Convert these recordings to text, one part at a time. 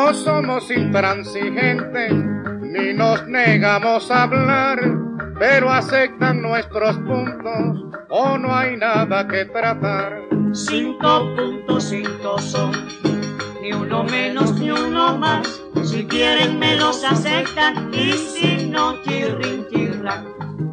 No somos intransigentes, ni nos negamos a hablar, pero aceptan nuestros puntos o no hay nada que tratar. 5.5 son, ni uno menos ni uno más. Si quieren me los aceptan y si no, chirrin chirran.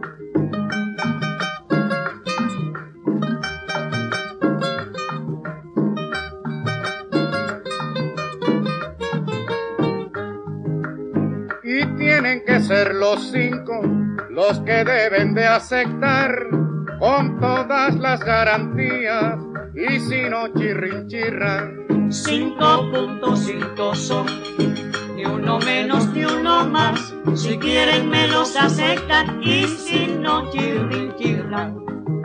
Y tienen que ser los 5 los que deben de aceptar con todas las garantías y si no chirrin chirran. 5.5 son, ni uno menos ni uno más. Si quieren me los aceptan y si no, chirrin chirran.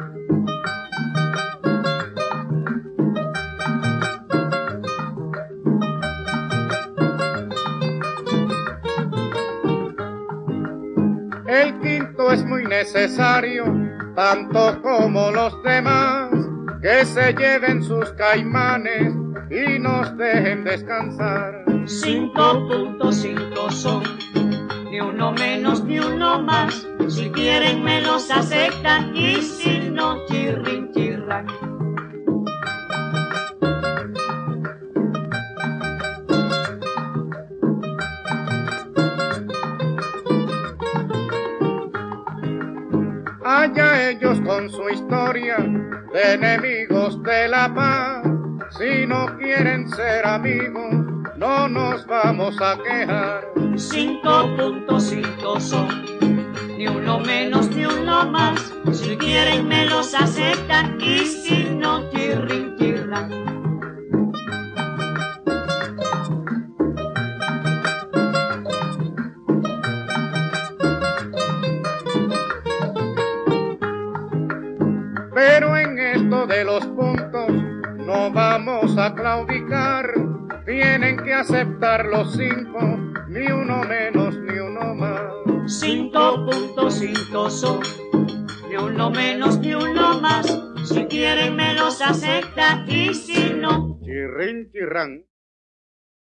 El quinto es muy necesario, tanto como los demás, que se lleven sus caimanes y nos dejen descansar. 5.5 son, ni uno menos ni uno más. Si quieren me los aceptan y si no, chirrin chirran. Allá ellos con su historia de enemigos de la paz. Si no quieren ser amigos, no nos vamos a quejar. 5.5 son, ni uno menos ni uno más. Si quieren me los aceptan y si no, chirrin chirran. Pero en esto de los puntos no vamos a claudicar. Tienen que aceptar los 5, ni uno menos ni uno más. 5.5 son, ni uno menos ni uno más. Si quieren me los aceptan y si no, chirrin chirrán.